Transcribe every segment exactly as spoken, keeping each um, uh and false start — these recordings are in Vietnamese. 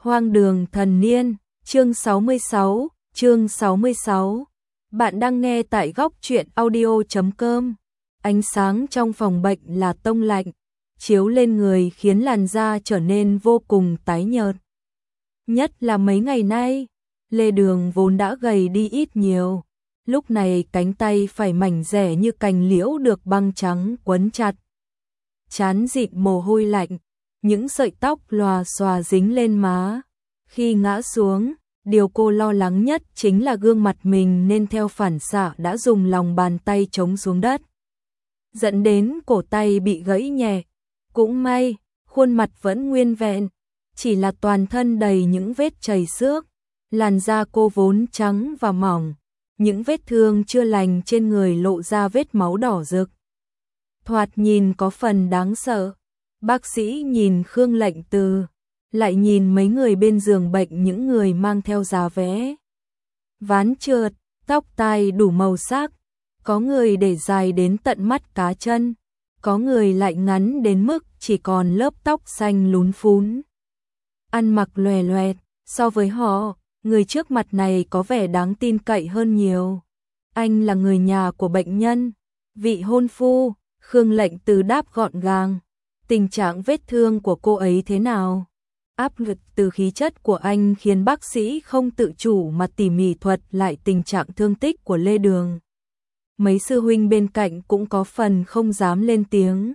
Hoang đường thần niên, chương sáu mươi sáu, chương sáu mươi sáu. Bạn đang nghe tại góc truyện audio chấm com. Ánh sáng trong phòng bệnh là tông lạnh, chiếu lên người khiến làn da trở nên vô cùng tái nhợt. Nhất là mấy ngày nay, Lê Đường vốn đã gầy đi ít nhiều, lúc này cánh tay phải mảnh rẻ như cành liễu được băng trắng quấn chặt. Trán dịn mồ hôi lạnh, những sợi tóc lòa xòa dính lên má. Khi ngã xuống, điều cô lo lắng nhất chính là gương mặt mình nên theo phản xạ đã dùng lòng bàn tay chống xuống đất, dẫn đến cổ tay bị gãy nhẹ. Cũng may, khuôn mặt vẫn nguyên vẹn, chỉ là toàn thân đầy những vết chảy xước. Làn da cô vốn trắng và mỏng, những vết thương chưa lành trên người lộ ra vết máu đỏ rực. Thoạt nhìn có phần đáng sợ. Bác sĩ nhìn Khương Lệnh Từ, lại nhìn mấy người bên giường bệnh, những người mang theo giá vé ván trượt, tóc tai đủ màu sắc, có người để dài đến tận mắt cá chân, có người lại ngắn đến mức chỉ còn lớp tóc xanh lún phún. Ăn mặc lòe loẹt, so với họ, người trước mặt này có vẻ đáng tin cậy hơn nhiều. Anh là người nhà của bệnh nhân, vị hôn phu. Khương Lệnh Từ đáp gọn gàng. Tình trạng vết thương của cô ấy thế nào? Áp lực từ khí chất của anh khiến bác sĩ không tự chủ mà tỉ mỉ thuật lại tình trạng thương tích của Lê Đường. Mấy sư huynh bên cạnh cũng có phần không dám lên tiếng.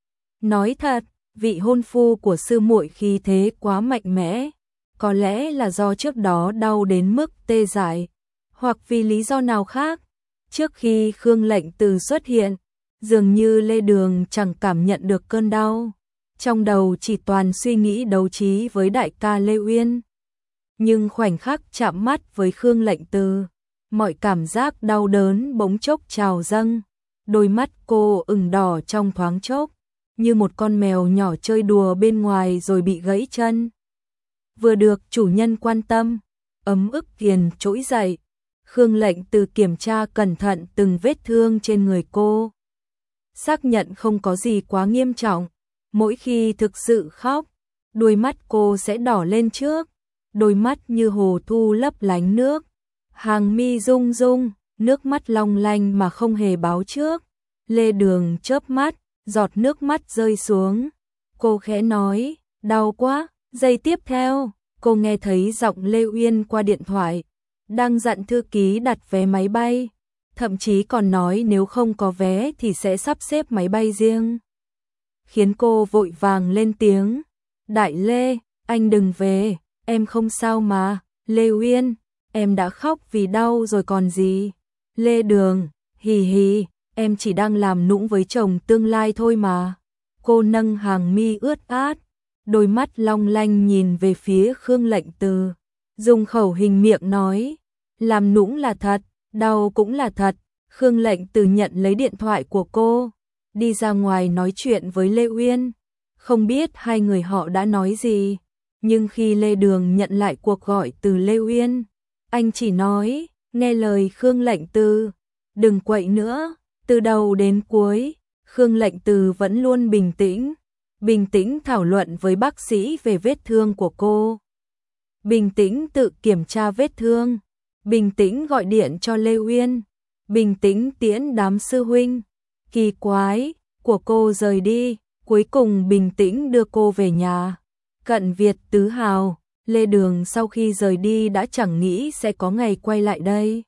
Nói thật, vị hôn phu của sư muội khí thế quá mạnh mẽ, có lẽ là do trước đó đau đến mức tê dại, hoặc vì lý do nào khác. Trước khi Khương Lệnh Từ xuất hiện, dường như Lê Đường chẳng cảm nhận được cơn đau, trong đầu chỉ toàn suy nghĩ đấu trí với đại ca Lê Uyên. Nhưng khoảnh khắc chạm mắt với Khương Lệnh Từ, mọi cảm giác đau đớn bỗng chốc trào dâng, đôi mắt cô ửng đỏ trong thoáng chốc, như một con mèo nhỏ chơi đùa bên ngoài rồi bị gãy chân. Vừa được chủ nhân quan tâm, ấm ức kiền trỗi dậy, Khương Lệnh Từ kiểm tra cẩn thận từng vết thương trên người cô, xác nhận không có gì quá nghiêm trọng. Mỗi khi thực sự khóc, đôi mắt cô sẽ đỏ lên trước, đôi mắt như hồ thu lấp lánh nước, hàng mi rung rung, nước mắt long lanh mà không hề báo trước. Lê Đường chớp mắt, giọt nước mắt rơi xuống. Cô khẽ nói, đau quá. Giây tiếp theo, cô nghe thấy giọng Lê Uyên qua điện thoại, đang dặn thư ký đặt vé máy bay, thậm chí còn nói nếu không có vé thì sẽ sắp xếp máy bay riêng. Khiến cô vội vàng lên tiếng, Đại Lê, anh đừng về, em không sao mà. Lê Uyên, em đã khóc vì đau rồi còn gì. Lê Đường, hì hì, em chỉ đang làm nũng với chồng tương lai thôi mà. Cô nâng hàng mi ướt át, đôi mắt long lanh nhìn về phía Khương Lệnh Từ, dùng khẩu hình miệng nói, làm nũng là thật, đau cũng là thật. Khương Lệnh Từ nhận lấy điện thoại của cô, đi ra ngoài nói chuyện với Lê Uyên. Không biết hai người họ đã nói gì, nhưng khi Lê Đường nhận lại cuộc gọi từ Lê Uyên, anh chỉ nói, nghe lời Khương Lệnh Từ, đừng quậy nữa. Từ đầu đến cuối, Khương Lệnh Từ vẫn luôn bình tĩnh, bình tĩnh thảo luận với bác sĩ về vết thương của cô, bình tĩnh tự kiểm tra vết thương, bình tĩnh gọi điện cho Lê Uyên, bình tĩnh tiễn đám sư huynh kỳ quái của cô rời đi, cuối cùng bình tĩnh đưa cô về nhà. Cận Việt Tứ Hào, Lê Đường sau khi rời đi đã chẳng nghĩ sẽ có ngày quay lại đây.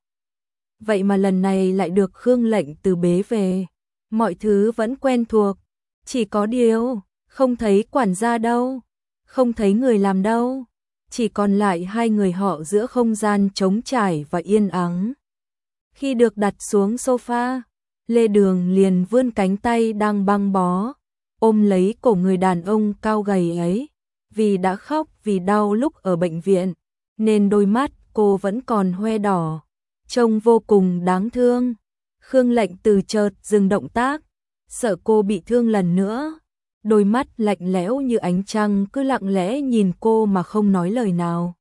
Vậy mà lần này lại được Khương Lệnh Từ bế về. Mọi thứ vẫn quen thuộc, chỉ có điều, không thấy quản gia đâu, không thấy người làm đâu, chỉ còn lại hai người họ giữa không gian trống trải và yên ắng. Khi được đặt xuống sofa, Lê Đường liền vươn cánh tay đang băng bó, ôm lấy cổ người đàn ông cao gầy ấy. Vì đã khóc vì đau lúc ở bệnh viện, nên đôi mắt cô vẫn còn hoe đỏ, trông vô cùng đáng thương. Khương Lệnh Từ chợt dừng động tác, sợ cô bị thương lần nữa. Đôi mắt lạnh lẽo như ánh trăng cứ lặng lẽ nhìn cô mà không nói lời nào.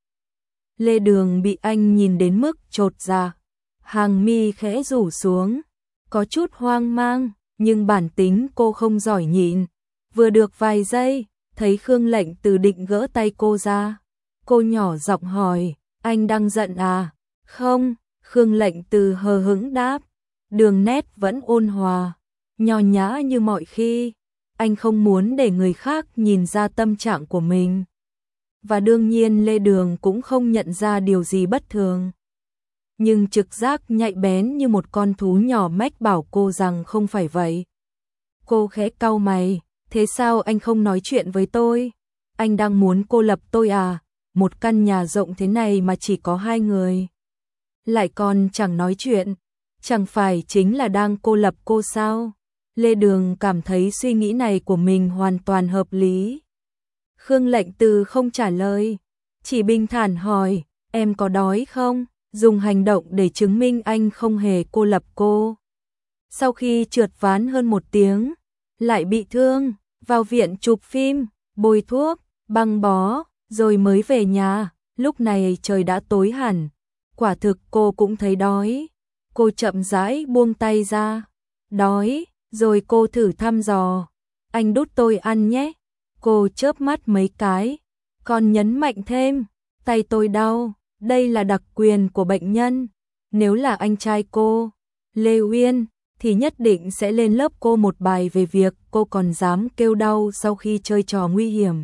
Lê Đường bị anh nhìn đến mức chột dạ, hàng mi khẽ rủ xuống, có chút hoang mang, nhưng bản tính cô không giỏi nhịn. Vừa được vài giây, thấy Khương Lệnh Từ định gỡ tay cô ra, Cô nhỏ giọng hỏi, anh đang giận à? Không, Khương Lệnh Từ hờ hững đáp, đường nét vẫn ôn hòa, nho nhã như mọi khi. Anh không muốn để người khác nhìn ra tâm trạng của mình. Và đương nhiên Lê Đường cũng không nhận ra điều gì bất thường. Nhưng trực giác nhạy bén như một con thú nhỏ mách bảo cô rằng không phải vậy. Cô khẽ cau mày, thế sao anh không nói chuyện với tôi? Anh đang muốn cô lập tôi à? Một căn nhà rộng thế này mà chỉ có hai người. Lại còn chẳng nói chuyện, chẳng phải chính là đang cô lập cô sao? Lê Đường cảm thấy suy nghĩ này của mình hoàn toàn hợp lý. Khương Lệnh Từ không trả lời, chỉ bình thản hỏi, em có đói không? Dùng hành động để chứng minh anh không hề cô lập cô. Sau khi trượt ván hơn một tiếng, lại bị thương, vào viện chụp phim, bôi thuốc, băng bó, rồi mới về nhà. Lúc này trời đã tối hẳn, quả thực cô cũng thấy đói. Cô chậm rãi buông tay ra, đói, rồi cô thử thăm dò, anh đút tôi ăn nhé. Cô chớp mắt mấy cái, còn nhấn mạnh thêm, tay tôi đau, đây là đặc quyền của bệnh nhân. Nếu là anh trai cô, Lê Uyên, thì nhất định sẽ lên lớp cô một bài về việc cô còn dám kêu đau sau khi chơi trò nguy hiểm.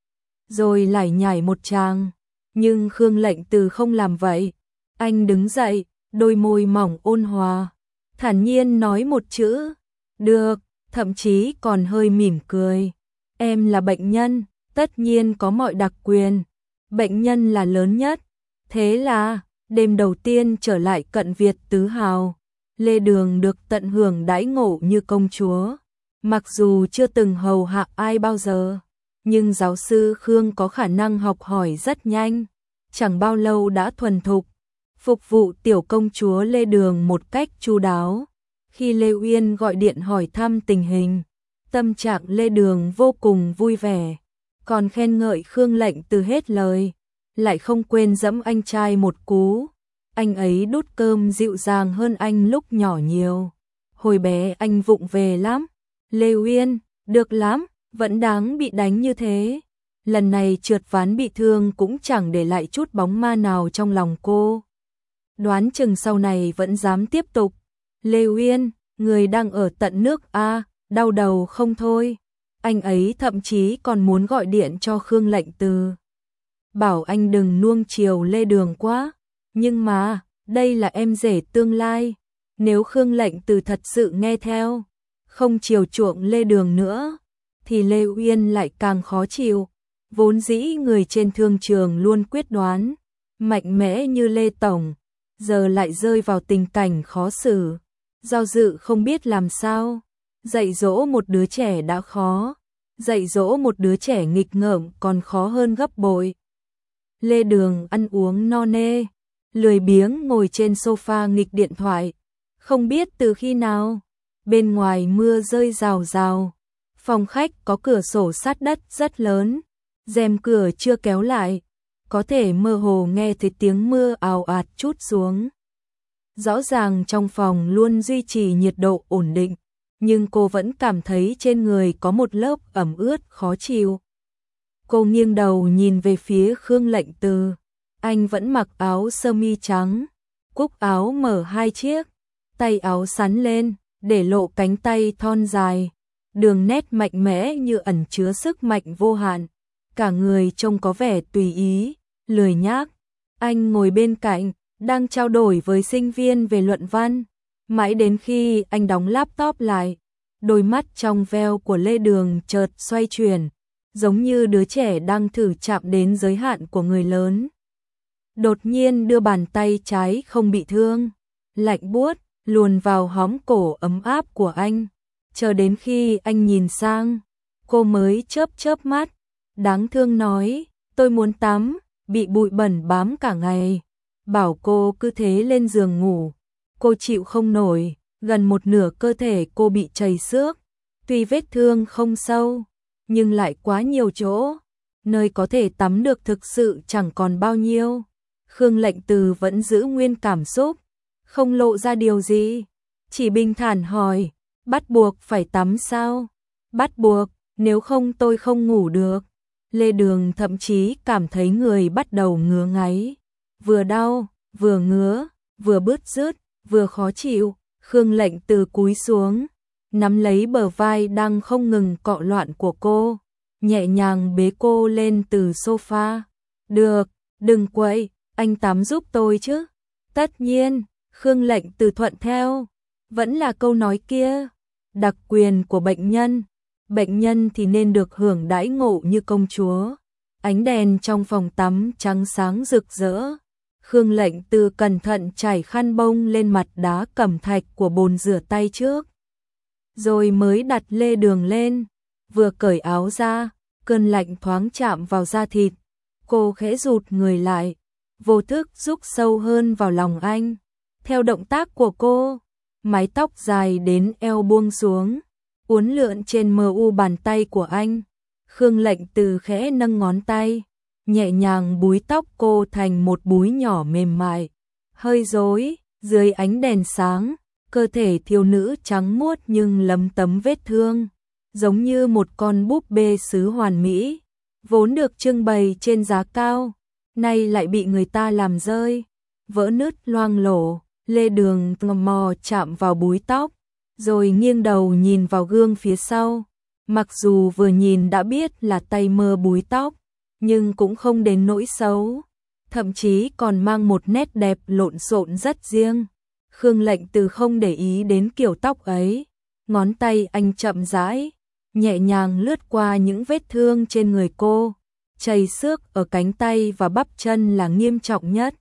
Rồi lải nhải một tràng, nhưng Khương Lệnh Từ không làm vậy. Anh đứng dậy, đôi môi mỏng ôn hòa, thản nhiên nói một chữ, được, thậm chí còn hơi mỉm cười. Em là bệnh nhân, tất nhiên có mọi đặc quyền, bệnh nhân là lớn nhất. Thế là, đêm đầu tiên trở lại Cận Việt Tứ Hào, Lê Đường được tận hưởng đãi ngộ như công chúa. Mặc dù chưa từng hầu hạ ai bao giờ, nhưng giáo sư Khương có khả năng học hỏi rất nhanh, chẳng bao lâu đã thuần thục, phục vụ tiểu công chúa Lê Đường một cách chu đáo. Khi Lê Uyên gọi điện hỏi thăm tình hình, tâm trạng Lê Đường vô cùng vui vẻ, còn khen ngợi Khương Lệnh Từ hết lời, lại không quên giẫm anh trai một cú. Anh ấy đút cơm dịu dàng hơn anh lúc nhỏ nhiều. Hồi bé anh vụng về lắm. Lê Uyên, được lắm, vẫn đáng bị đánh như thế. Lần này trượt ván bị thương cũng chẳng để lại chút bóng ma nào trong lòng cô. Đoán chừng sau này vẫn dám tiếp tục. Lê Uyên, người đang ở tận nước A, đau đầu không thôi. Anh ấy thậm chí còn muốn gọi điện cho Khương Lệnh Từ, bảo anh đừng nuông chiều Lê Đường quá. Nhưng mà, đây là em rể tương lai. Nếu Khương Lệnh Từ thật sự nghe theo, không chiều chuộng Lê Đường nữa, thì Lê Uyên lại càng khó chịu. Vốn dĩ người trên thương trường luôn quyết đoán, mạnh mẽ như Lê Tổng, giờ lại rơi vào tình cảnh khó xử, do dự không biết làm sao. Dạy dỗ một đứa trẻ đã khó, dạy dỗ một đứa trẻ nghịch ngợm còn khó hơn gấp bội. Lê Đường ăn uống no nê, lười biếng ngồi trên sofa nghịch điện thoại. Không biết từ khi nào, bên ngoài mưa rơi rào rào. Phòng khách có cửa sổ sát đất rất lớn, rèm cửa chưa kéo lại, có thể mơ hồ nghe thấy tiếng mưa ào ạt trút xuống. Rõ ràng trong phòng luôn duy trì nhiệt độ ổn định, nhưng cô vẫn cảm thấy trên người có một lớp ẩm ướt khó chịu. Cô nghiêng đầu nhìn về phía Khương Lệnh Từ, anh vẫn mặc áo sơ mi trắng, cúc áo mở hai chiếc, tay áo xắn lên, để lộ cánh tay thon dài, đường nét mạnh mẽ như ẩn chứa sức mạnh vô hạn, cả người trông có vẻ tùy ý, lười nhác. Anh ngồi bên cạnh, đang trao đổi với sinh viên về luận văn, mãi đến khi anh đóng laptop lại, đôi mắt trong veo của Lê Đường chợt xoay chuyển, giống như đứa trẻ đang thử chạm đến giới hạn của người lớn. Đột nhiên đưa bàn tay trái không bị thương, lạnh buốt, luồn vào hõm cổ ấm áp của anh. Chờ đến khi anh nhìn sang, cô mới chớp chớp mắt, đáng thương nói, tôi muốn tắm, bị bụi bẩn bám cả ngày. Bảo cô cứ thế lên giường ngủ, cô chịu không nổi, gần một nửa cơ thể cô bị trầy xước. Tuy vết thương không sâu, nhưng lại quá nhiều chỗ, nơi có thể tắm được thực sự chẳng còn bao nhiêu. Khương Lệnh Từ vẫn giữ nguyên cảm xúc, không lộ ra điều gì, chỉ bình thản hỏi, bắt buộc phải tắm sao? Bắt buộc, nếu không tôi không ngủ được. Lê Đường thậm chí cảm thấy người bắt đầu ngứa ngáy, vừa đau, vừa ngứa, vừa bứt rứt, vừa khó chịu. Khương Lệnh Từ cúi xuống, nắm lấy bờ vai đang không ngừng cọ loạn của cô, nhẹ nhàng bế cô lên từ sofa. Được, đừng quậy, anh tắm giúp tôi chứ. Tất nhiên, Khương Lệnh Từ thuận theo. Vẫn là câu nói kia, đặc quyền của bệnh nhân. Bệnh nhân thì nên được hưởng đãi ngộ như công chúa. Ánh đèn trong phòng tắm trắng sáng rực rỡ. Khương Lệnh Từ cẩn thận trải khăn bông lên mặt đá cẩm thạch của bồn rửa tay trước, rồi mới đặt Lê Đường lên. Vừa cởi áo ra, cơn lạnh thoáng chạm vào da thịt. Cô khẽ rụt người lại, vô thức rúc sâu hơn vào lòng anh. Theo động tác của cô, mái tóc dài đến eo buông xuống, uốn lượn trên mờ u bàn tay của anh. Khương Lệnh Từ khẽ nâng ngón tay, nhẹ nhàng búi tóc cô thành một búi nhỏ mềm mại, hơi rối. Dưới ánh đèn sáng, cơ thể thiếu nữ trắng muốt nhưng lấm tấm vết thương, giống như một con búp bê sứ hoàn mỹ, vốn được trưng bày trên giá cao, nay lại bị người ta làm rơi, vỡ nứt loang lổ. Lê Đường tò mò chạm vào búi tóc, rồi nghiêng đầu nhìn vào gương phía sau. Mặc dù vừa nhìn đã biết là tay mơ búi tóc, nhưng cũng không đến nỗi xấu, thậm chí còn mang một nét đẹp lộn xộn rất riêng. Khương Lệnh Từ không để ý đến kiểu tóc ấy, ngón tay anh chậm rãi, nhẹ nhàng lướt qua những vết thương trên người cô. Chảy xước ở cánh tay và bắp chân là nghiêm trọng nhất.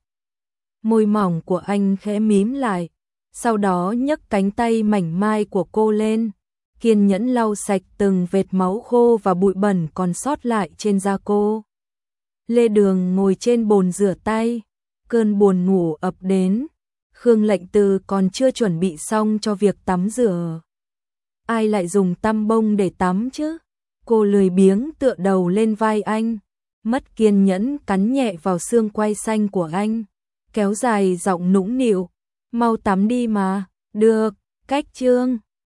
Môi mỏng của anh khẽ mím lại, sau đó nhấc cánh tay mảnh mai của cô lên, kiên nhẫn lau sạch từng vệt máu khô và bụi bẩn còn sót lại trên da cô. Lê Đường ngồi trên bồn rửa tay, cơn buồn ngủ ập đến. Khương Lệnh Từ còn chưa chuẩn bị xong cho việc tắm rửa. Ai lại dùng tăm bông để tắm chứ? Cô lười biếng tựa đầu lên vai anh, mất kiên nhẫn cắn nhẹ vào xương quai xanh của anh, kéo dài giọng nũng nịu, mau tắm đi mà. Được, cách trương.